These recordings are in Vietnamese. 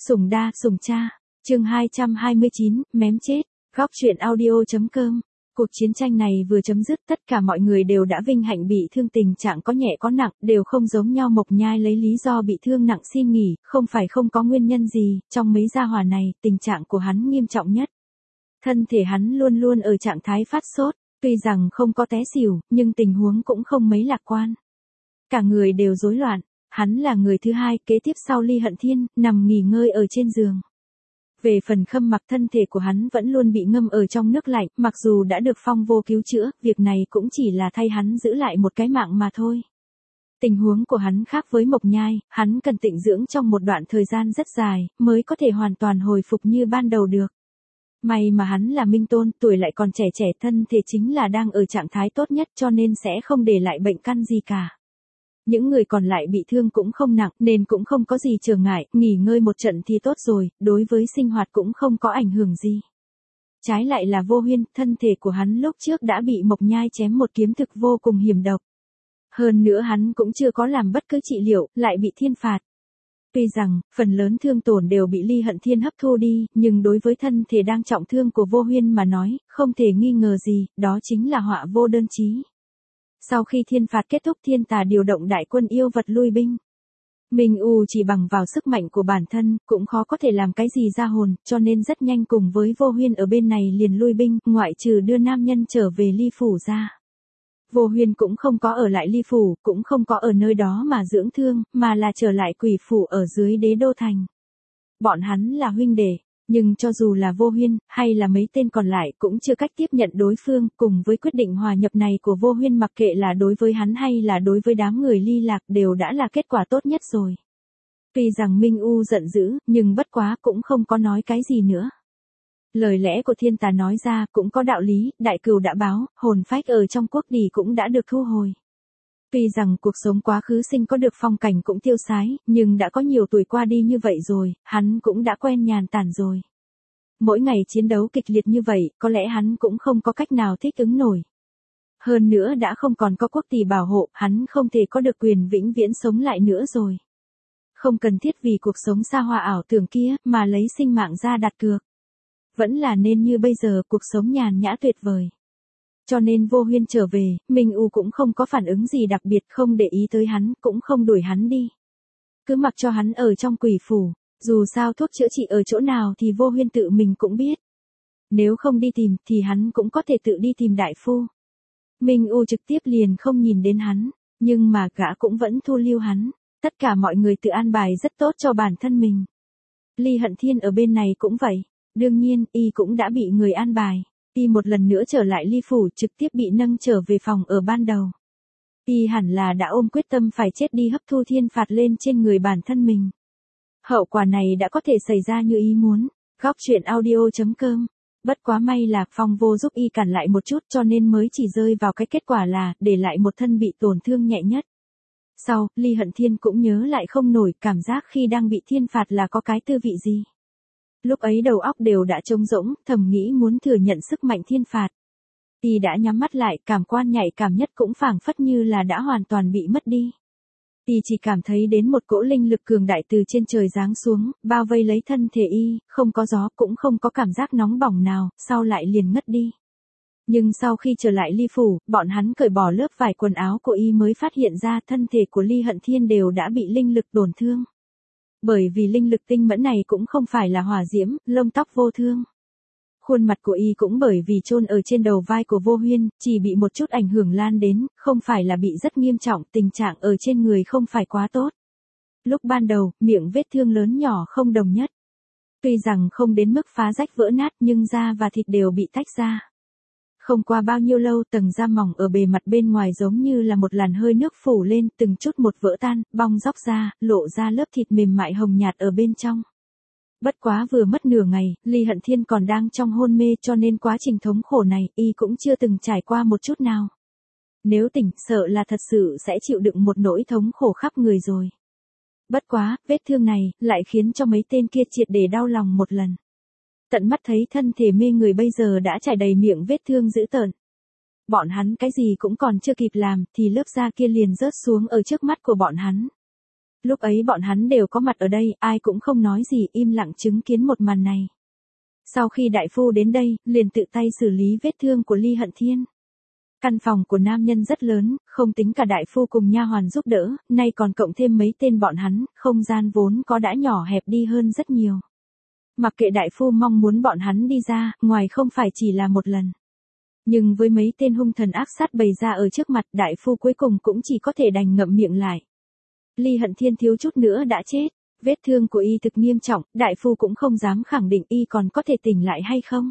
Sủng đa, sủng cha. Chương 229, mém chết. Góc truyện audio.com. Cuộc chiến tranh này vừa chấm dứt, tất cả mọi người đều đã vinh hạnh bị thương, tình trạng có nhẹ có nặng, đều không giống nhau. Mộc Nhai lấy lý do bị thương nặng xin nghỉ, không phải không có nguyên nhân gì, trong mấy gia hỏa này, tình trạng của hắn nghiêm trọng nhất. Thân thể hắn luôn luôn ở trạng thái phát sốt, tuy rằng không có té xỉu, nhưng tình huống cũng không mấy lạc quan. Cả người đều rối loạn, hắn là người thứ hai kế tiếp sau Ly Hận Thiên, nằm nghỉ ngơi ở trên giường. Về phần Khâm Mặc, thân thể của hắn vẫn luôn bị ngâm ở trong nước lạnh, mặc dù đã được Phong Vô cứu chữa, việc này cũng chỉ là thay hắn giữ lại một cái mạng mà thôi. Tình huống của hắn khác với Mộc Nhai, hắn cần tịnh dưỡng trong một đoạn thời gian rất dài, mới có thể hoàn toàn hồi phục như ban đầu được. May mà hắn là Minh Tôn, tuổi lại còn trẻ trẻ, thân thể chính là đang ở trạng thái tốt nhất, cho nên sẽ không để lại bệnh căn gì cả. Những người còn lại bị thương cũng không nặng nên cũng không có gì trở ngại, nghỉ ngơi một trận thì tốt rồi, đối với sinh hoạt cũng không có ảnh hưởng gì. Trái lại là Vô Huyên, thân thể của hắn lúc trước đã bị Mộc Nhai chém một kiếm thực vô cùng hiểm độc. Hơn nữa hắn cũng chưa có làm bất cứ trị liệu, lại bị thiên phạt. Tuy rằng, phần lớn thương tổn đều bị Ly Hận Thiên hấp thu đi, nhưng đối với thân thể đang trọng thương của Vô Huyên mà nói, không thể nghi ngờ gì, đó chính là họa vô đơn chí. Sau khi thiên phạt kết thúc, thiên tà điều động đại quân yêu vật lui binh. Minh U chỉ bằng vào sức mạnh của bản thân, cũng khó có thể làm cái gì ra hồn, cho nên rất nhanh cùng với Vô Huyên ở bên này liền lui binh, ngoại trừ đưa nam nhân trở về Ly Phủ ra. Vô Huyên cũng không có ở lại Ly Phủ, cũng không có ở nơi đó mà dưỡng thương, mà là trở lại Quỷ Phủ ở dưới Đế Đô Thành. Bọn hắn là huynh đệ. Nhưng cho dù là Vô Huyên, hay là mấy tên còn lại cũng chưa cách tiếp nhận đối phương, cùng với quyết định hòa nhập này của Vô Huyên, mặc kệ là đối với hắn hay là đối với đám người Ly Lạc, đều đã là kết quả tốt nhất rồi. Tuy rằng Minh U giận dữ, nhưng bất quá cũng không có nói cái gì nữa. Lời lẽ của thiên tà nói ra cũng có đạo lý, đại cừu đã báo, hồn phách ở trong quốc đỉ cũng đã được thu hồi. Tuy rằng cuộc sống quá khứ sinh có được phong cảnh cũng tiêu sái, nhưng đã có nhiều tuổi qua đi như vậy rồi, hắn cũng đã quen nhàn tản rồi. Mỗi ngày chiến đấu kịch liệt như vậy, có lẽ hắn cũng không có cách nào thích ứng nổi. Hơn nữa đã không còn có quốc tỷ bảo hộ, hắn không thể có được quyền vĩnh viễn sống lại nữa rồi. Không cần thiết vì cuộc sống xa hoa ảo tưởng kia, mà lấy sinh mạng ra đặt cược. Vẫn là nên như bây giờ, cuộc sống nhàn nhã tuyệt vời. Cho nên Vô Huyên trở về, Minh U cũng không có phản ứng gì đặc biệt, không để ý tới hắn, cũng không đuổi hắn đi. Cứ mặc cho hắn ở trong Quỷ Phủ, dù sao thuốc chữa trị ở chỗ nào thì Vô Huyên tự mình cũng biết. Nếu không đi tìm thì hắn cũng có thể tự đi tìm đại phu. Minh U trực tiếp liền không nhìn đến hắn, nhưng mà gã cũng vẫn thu lưu hắn. Tất cả mọi người tự an bài rất tốt cho bản thân mình. Ly Hận Thiên ở bên này cũng vậy, đương nhiên y cũng đã bị người an bài. Y một lần nữa trở lại Ly Phủ, trực tiếp bị nâng trở về phòng ở ban đầu. Y hẳn là đã ôm quyết tâm phải chết đi hấp thu thiên phạt lên trên người bản thân mình. Hậu quả này đã có thể xảy ra như ý muốn. Góc truyện audio.com. Bất quá may là Phong Vô giúp y cản lại một chút, cho nên mới chỉ rơi vào cái kết quả là để lại một thân bị tổn thương nhẹ nhất. Sau, Ly Hận Thiên cũng nhớ lại không nổi cảm giác khi đang bị thiên phạt là có cái tư vị gì. Lúc ấy đầu óc đều đã trống rỗng, thầm nghĩ muốn thừa nhận sức mạnh thiên phạt. Y đã nhắm mắt lại, cảm quan nhạy cảm nhất cũng phảng phất như là đã hoàn toàn bị mất đi. Y chỉ cảm thấy đến một cỗ linh lực cường đại từ trên trời giáng xuống, bao vây lấy thân thể y, không có gió cũng không có cảm giác nóng bỏng nào, sau lại liền ngất đi. Nhưng sau khi trở lại Ly Phủ, bọn hắn cởi bỏ lớp vải quần áo của y mới phát hiện ra thân thể của Ly Hận Thiên đều đã bị linh lực tổn thương. Bởi vì linh lực tinh mẫn này cũng không phải là hỏa diễm, lông tóc vô thương. Khuôn mặt của y cũng bởi vì chôn ở trên đầu vai của Vô Huyên, chỉ bị một chút ảnh hưởng lan đến, không phải là bị rất nghiêm trọng, tình trạng ở trên người không phải quá tốt. Lúc ban đầu, miệng vết thương lớn nhỏ không đồng nhất. Tuy rằng không đến mức phá rách vỡ nát, nhưng da và thịt đều bị tách ra. Không qua bao nhiêu lâu, tầng da mỏng ở bề mặt bên ngoài giống như là một làn hơi nước phủ lên, từng chút một vỡ tan, bong róc ra, lộ ra lớp thịt mềm mại hồng nhạt ở bên trong. Bất quá vừa mất nửa ngày, Ly Hận Thiên còn đang trong hôn mê, cho nên quá trình thống khổ này, y cũng chưa từng trải qua một chút nào. Nếu tỉnh, sợ là thật sự sẽ chịu đựng một nỗi thống khổ khắp người rồi. Bất quá, vết thương này, lại khiến cho mấy tên kia triệt để đau lòng một lần. Tận mắt thấy thân thể mê người bây giờ đã trải đầy miệng vết thương dữ tợn. Bọn hắn cái gì cũng còn chưa kịp làm, thì lớp da kia liền rớt xuống ở trước mắt của bọn hắn. Lúc ấy bọn hắn đều có mặt ở đây, ai cũng không nói gì, im lặng chứng kiến một màn này. Sau khi đại phu đến đây, liền tự tay xử lý vết thương của Ly Hận Thiên. Căn phòng của nam nhân rất lớn, không tính cả đại phu cùng nha hoàn giúp đỡ, nay còn cộng thêm mấy tên bọn hắn, không gian vốn có đã nhỏ hẹp đi hơn rất nhiều. Mặc kệ đại phu mong muốn bọn hắn đi ra, ngoài không phải chỉ là một lần. Nhưng với mấy tên hung thần ác sát bày ra ở trước mặt, đại phu cuối cùng cũng chỉ có thể đành ngậm miệng lại. Ly Hận Thiên thiếu chút nữa đã chết, vết thương của y thực nghiêm trọng, đại phu cũng không dám khẳng định y còn có thể tỉnh lại hay không.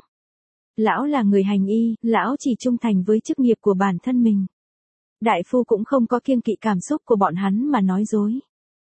Lão là người hành y, lão chỉ trung thành với chức nghiệp của bản thân mình. Đại phu cũng không có kiêng kỵ cảm xúc của bọn hắn mà nói dối.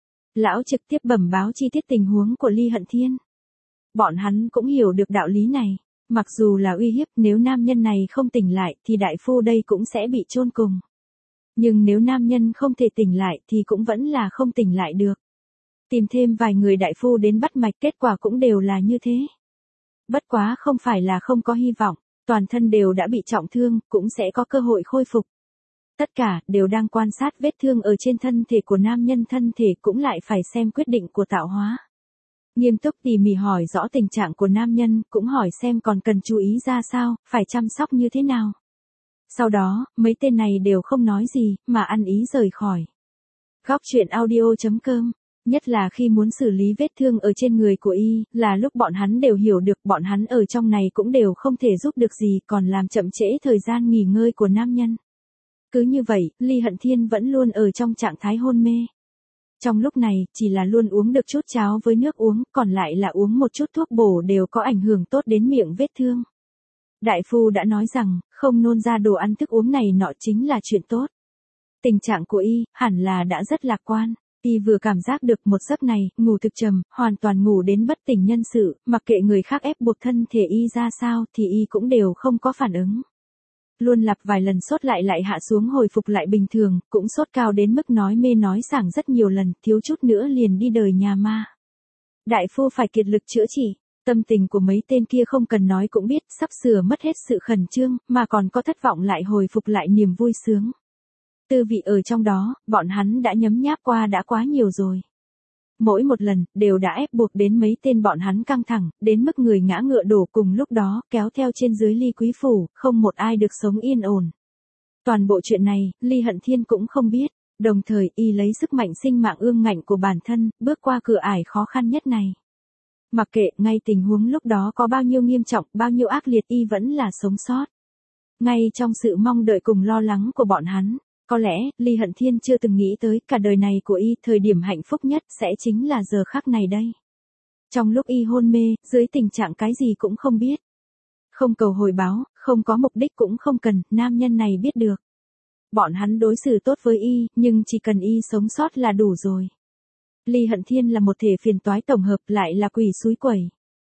Lão trực tiếp bẩm báo chi tiết tình huống của Ly Hận Thiên. Bọn hắn cũng hiểu được đạo lý này. Mặc dù là uy hiếp, nếu nam nhân này không tỉnh lại thì đại phu đây cũng sẽ bị chôn cùng. Nhưng nếu nam nhân không thể tỉnh lại thì cũng vẫn là không tỉnh lại được. Tìm thêm vài người đại phu đến bắt mạch, kết quả cũng đều là như thế. Bất quá không phải là không có hy vọng, toàn thân đều đã bị trọng thương, cũng sẽ có cơ hội khôi phục. Tất cả đều đang quan sát vết thương ở trên thân thể của nam nhân, thân thể cũng lại phải xem quyết định của tạo hóa. Nghiêm túc tỉ mỉ hỏi rõ tình trạng của nam nhân, cũng hỏi xem còn cần chú ý ra sao, phải chăm sóc như thế nào. Sau đó, mấy tên này đều không nói gì, mà ăn ý rời khỏi. Góc truyện audio.com. Nhất là khi muốn xử lý vết thương ở trên người của y, là lúc bọn hắn đều hiểu được bọn hắn ở trong này cũng đều không thể giúp được gì, còn làm chậm trễ thời gian nghỉ ngơi của nam nhân. Cứ như vậy, Ly Hận Thiên vẫn luôn ở trong trạng thái hôn mê. Trong lúc này, chỉ là luôn uống được chút cháo với nước uống, còn lại là uống một chút thuốc bổ đều có ảnh hưởng tốt đến miệng vết thương. Đại phu đã nói rằng, không nôn ra đồ ăn thức uống này nọ chính là chuyện tốt. Tình trạng của y, hẳn là đã rất lạc quan. Y vừa cảm giác được một giấc này, ngủ thực trầm, hoàn toàn ngủ đến bất tỉnh nhân sự, mặc kệ người khác ép buộc thân thể y ra sao thì y cũng đều không có phản ứng. Luôn lặp vài lần sốt lại hạ xuống hồi phục lại bình thường, cũng sốt cao đến mức nói mê nói sảng rất nhiều lần, thiếu chút nữa liền đi đời nhà ma. Đại phu phải kiệt lực chữa trị, tâm tình của mấy tên kia không cần nói cũng biết, sắp sửa mất hết sự khẩn trương, mà còn có thất vọng lại hồi phục lại niềm vui sướng. Tư vị ở trong đó, bọn hắn đã nhấm nháp qua đã quá nhiều rồi. Mỗi một lần, đều đã ép buộc đến mấy tên bọn hắn căng thẳng, đến mức người ngã ngựa đổ cùng lúc đó, kéo theo trên dưới Ly Quý Phủ, không một ai được sống yên ổn. Toàn bộ chuyện này, Ly Hận Thiên cũng không biết, đồng thời y lấy sức mạnh sinh mạng ương ngạnh của bản thân, bước qua cửa ải khó khăn nhất này. Mặc kệ ngay tình huống lúc đó có bao nhiêu nghiêm trọng, bao nhiêu ác liệt, y vẫn là sống sót. Ngay trong sự mong đợi cùng lo lắng của bọn hắn. Có lẽ, Ly Hận Thiên chưa từng nghĩ tới cả đời này của y, thời điểm hạnh phúc nhất sẽ chính là giờ khắc này đây. Trong lúc y hôn mê, dưới tình trạng cái gì cũng không biết. Không cầu hồi báo, không có mục đích cũng không cần, nam nhân này biết được. Bọn hắn đối xử tốt với y, nhưng chỉ cần y sống sót là đủ rồi. Ly Hận Thiên là một thể phiền toái tổng hợp, lại là quỷ xúi quẩy.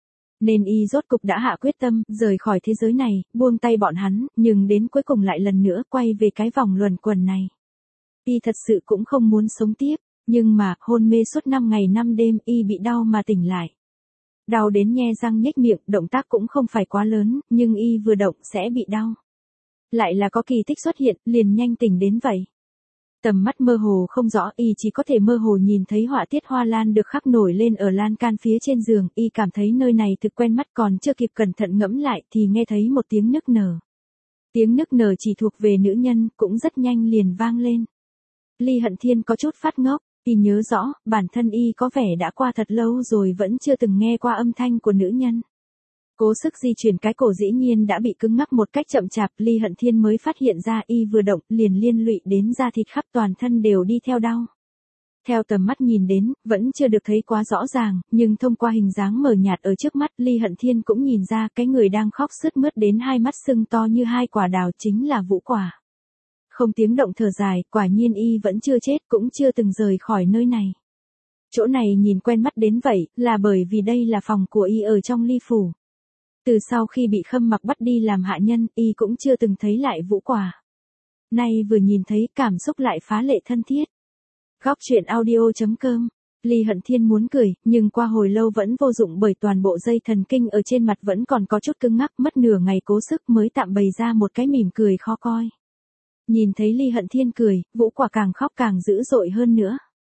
Nên y rốt cục đã hạ quyết tâm, rời khỏi thế giới này, buông tay bọn hắn, nhưng đến cuối cùng lại lần nữa quay về cái vòng luẩn quẩn này. Y thật sự cũng không muốn sống tiếp, nhưng mà, hôn mê suốt 5 ngày 5 đêm, y bị đau mà tỉnh lại. Đau đến nhe răng nhếch miệng, động tác cũng không phải quá lớn, nhưng y vừa động sẽ bị đau. Lại là có kỳ tích xuất hiện, liền nhanh tỉnh đến vậy. Tầm mắt mơ hồ không rõ, y chỉ có thể mơ hồ nhìn thấy họa tiết hoa lan được khắc nổi lên ở lan can phía trên giường, y cảm thấy nơi này thực quen mắt, còn chưa kịp cẩn thận ngẫm lại thì nghe thấy một tiếng nức nở. Tiếng nức nở chỉ thuộc về nữ nhân, cũng rất nhanh liền vang lên. Ly Hận Thiên có chút phát ngốc, y nhớ rõ, bản thân y có vẻ đã qua thật lâu rồi vẫn chưa từng nghe qua âm thanh của nữ nhân. Cố sức di chuyển cái cổ dĩ nhiên đã bị cứng ngắc một cách chậm chạp, Ly Hận Thiên mới phát hiện ra y vừa động liền liên lụy đến da thịt khắp toàn thân đều đi theo đau. Theo tầm mắt nhìn đến, vẫn chưa được thấy quá rõ ràng, nhưng thông qua hình dáng mờ nhạt ở trước mắt, Ly Hận Thiên cũng nhìn ra cái người đang khóc sướt mướt đến hai mắt sưng to như hai quả đào chính là Vũ Quả. Không tiếng động thở dài, quả nhiên y vẫn chưa chết, cũng chưa từng rời khỏi nơi này. Chỗ này nhìn quen mắt đến vậy, là bởi vì đây là phòng của y ở trong Ly Phủ. Từ sau khi bị Khâm Mặc bắt đi làm hạ nhân, y cũng chưa từng thấy lại Vũ Quả. Nay vừa nhìn thấy, cảm xúc lại phá lệ thân thiết. Góc truyện audio.com. Ly Hận Thiên muốn cười, nhưng qua hồi lâu vẫn vô dụng bởi toàn bộ dây thần kinh ở trên mặt vẫn còn có chút cứng ngắc, mất nửa ngày cố sức mới tạm bày ra một cái mỉm cười khó coi. Nhìn thấy Ly Hận Thiên cười, Vũ Quả càng khóc càng dữ dội hơn nữa.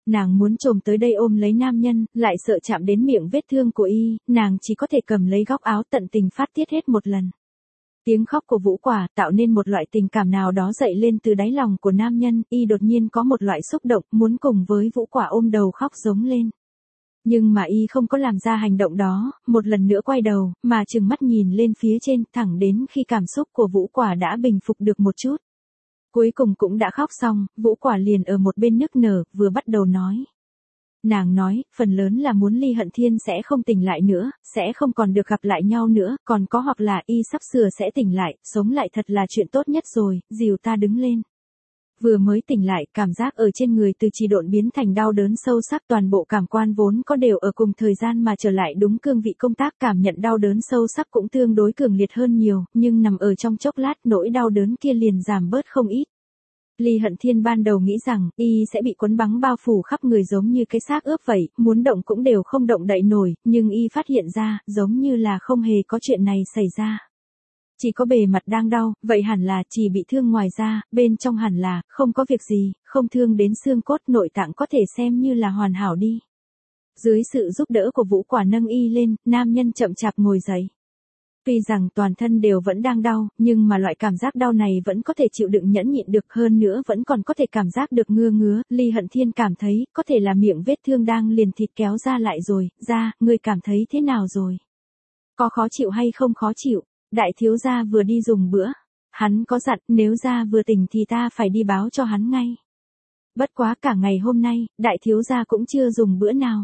Nàng muốn trồm tới đây ôm lấy nam nhân, lại sợ chạm đến miệng vết thương của y, nàng chỉ có thể cầm lấy góc áo tận tình phát tiết hết một lần. Tiếng khóc của Vũ Quả tạo nên một loại tình cảm nào đó dậy lên từ đáy lòng của nam nhân, y đột nhiên có một loại xúc động, muốn cùng với Vũ Quả ôm đầu khóc giống lên. Nhưng mà y không có làm ra hành động đó, một lần nữa quay đầu, mà trừng mắt nhìn lên phía trên, thẳng đến khi cảm xúc của Vũ Quả đã bình phục được một chút. Cuối cùng cũng đã khóc xong, Vũ Quả liền ở một bên nức nở, vừa bắt đầu nói. Nàng nói, phần lớn là muốn Ly Hận Thiên sẽ không tỉnh lại nữa, sẽ không còn được gặp lại nhau nữa, còn có hoặc là y sắp sửa sẽ tỉnh lại, sống lại thật là chuyện tốt nhất rồi, dìu ta đứng lên. Vừa mới tỉnh lại, cảm giác ở trên người từ trì độn biến thành đau đớn sâu sắc, toàn bộ cảm quan vốn có đều ở cùng thời gian mà trở lại đúng cương vị công tác, cảm nhận đau đớn sâu sắc cũng tương đối cường liệt hơn nhiều, nhưng nằm ở trong chốc lát nỗi đau đớn kia liền giảm bớt không ít. Ly Hận Thiên ban đầu nghĩ rằng, y sẽ bị quấn băng bao phủ khắp người giống như cái xác ướp vậy, muốn động cũng đều không động đậy nổi, nhưng y phát hiện ra, giống như là không hề có chuyện này xảy ra. Chỉ có bề mặt đang đau, vậy hẳn là chỉ bị thương ngoài da, bên trong hẳn là, không có việc gì, không thương đến xương cốt nội tạng có thể xem như là hoàn hảo đi. Dưới sự giúp đỡ của Vũ Quả nâng y lên, nam nhân chậm chạp ngồi dậy. Tuy rằng toàn thân đều vẫn đang đau, nhưng mà loại cảm giác đau này vẫn có thể chịu đựng nhẫn nhịn được, hơn nữa vẫn còn có thể cảm giác được ngứa. Ly Hận Thiên cảm thấy, có thể là miệng vết thương đang liền thịt kéo ra lại rồi, ra, ngươi cảm thấy thế nào rồi? Có khó chịu hay không khó chịu? Đại thiếu gia vừa đi dùng bữa. Hắn có dặn, nếu ra vừa tỉnh thì ta phải đi báo cho hắn ngay. Bất quá cả ngày hôm nay, đại thiếu gia cũng chưa dùng bữa nào.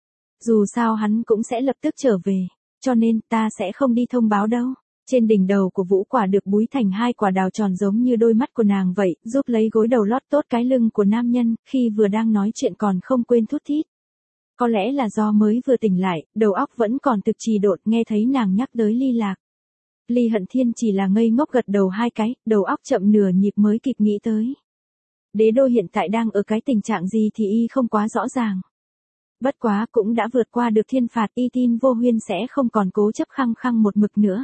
Dù sao hắn cũng sẽ lập tức trở về. Cho nên, ta sẽ không đi thông báo đâu. Trên đỉnh đầu của Vũ Quả được búi thành hai quả đào tròn giống như đôi mắt của nàng vậy, giúp lấy gối đầu lót tốt cái lưng của nam nhân, khi vừa đang nói chuyện còn không quên thút thít. Có lẽ là do mới vừa tỉnh lại, đầu óc vẫn còn thực trì độn, nghe thấy nàng nhắc tới Ly Lạc. Ly Hận Thiên chỉ là ngây ngốc gật đầu hai cái, đầu óc chậm nửa nhịp mới kịp nghĩ tới. Đế đô hiện tại đang ở cái tình trạng gì thì y không quá rõ ràng. Bất quá cũng đã vượt qua được thiên phạt, y tin Vô Huyên sẽ không còn cố chấp khăng khăng một mực nữa.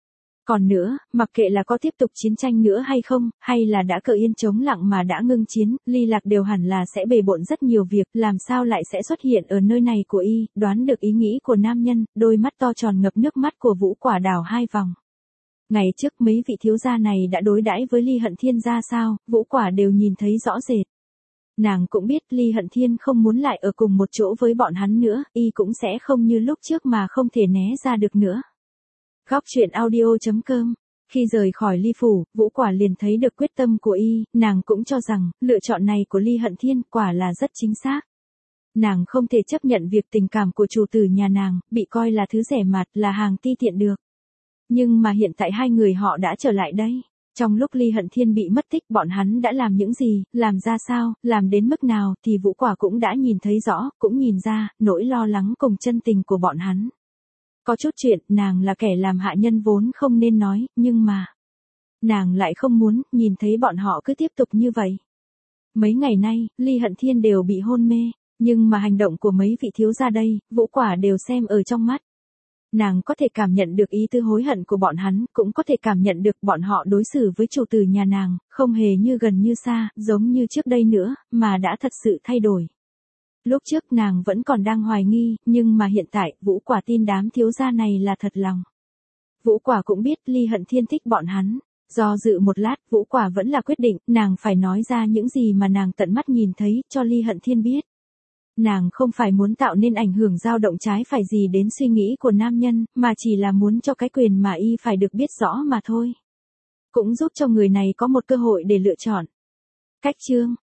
Còn nữa, mặc kệ là có tiếp tục chiến tranh nữa hay không, hay là đã cờ yên chống lặng mà đã ngưng chiến, Ly Lạc đều hẳn là sẽ bề bộn rất nhiều việc, làm sao lại sẽ xuất hiện ở nơi này của y, đoán được ý nghĩ của nam nhân, đôi mắt to tròn ngập nước mắt của Vũ Quả đảo hai vòng. Ngày trước mấy vị thiếu gia này đã đối đãi với Ly Hận Thiên ra sao, Vũ Quả đều nhìn thấy rõ rệt. Nàng cũng biết Ly Hận Thiên không muốn lại ở cùng một chỗ với bọn hắn nữa, y cũng sẽ không như lúc trước mà không thể né ra được nữa. Góc truyện audio.com. Khi rời khỏi Ly Phủ, Vũ Quả liền thấy được quyết tâm của y, nàng cũng cho rằng, lựa chọn này của Ly Hận Thiên quả là rất chính xác. Nàng không thể chấp nhận việc tình cảm của chủ tử nhà nàng, bị coi là thứ rẻ mạt, là hàng ti tiện được. Nhưng mà hiện tại hai người họ đã trở lại đây. Trong lúc Ly Hận Thiên bị mất tích, bọn hắn đã làm những gì, làm ra sao, làm đến mức nào thì Vũ Quả cũng đã nhìn thấy rõ, cũng nhìn ra, nỗi lo lắng cùng chân tình của bọn hắn. Có chút chuyện, nàng là kẻ làm hạ nhân vốn không nên nói, nhưng mà nàng lại không muốn nhìn thấy bọn họ cứ tiếp tục như vậy. Mấy ngày nay, Ly Hận Thiên đều bị hôn mê, nhưng mà hành động của mấy vị thiếu gia đây, Vũ Quả đều xem ở trong mắt. Nàng có thể cảm nhận được ý tư hối hận của bọn hắn, cũng có thể cảm nhận được bọn họ đối xử với chủ tử nhà nàng, không hề như gần như xa, giống như trước đây nữa, mà đã thật sự thay đổi. Lúc trước nàng vẫn còn đang hoài nghi, nhưng mà hiện tại, Vũ Quả tin đám thiếu gia này là thật lòng. Vũ Quả cũng biết Ly Hận Thiên thích bọn hắn. Do dự một lát, Vũ Quả vẫn là quyết định, nàng phải nói ra những gì mà nàng tận mắt nhìn thấy, cho Ly Hận Thiên biết. Nàng không phải muốn tạo nên ảnh hưởng dao động trái phải gì đến suy nghĩ của nam nhân, mà chỉ là muốn cho cái quyền mà y phải được biết rõ mà thôi. Cũng giúp cho người này có một cơ hội để lựa chọn. Cách chương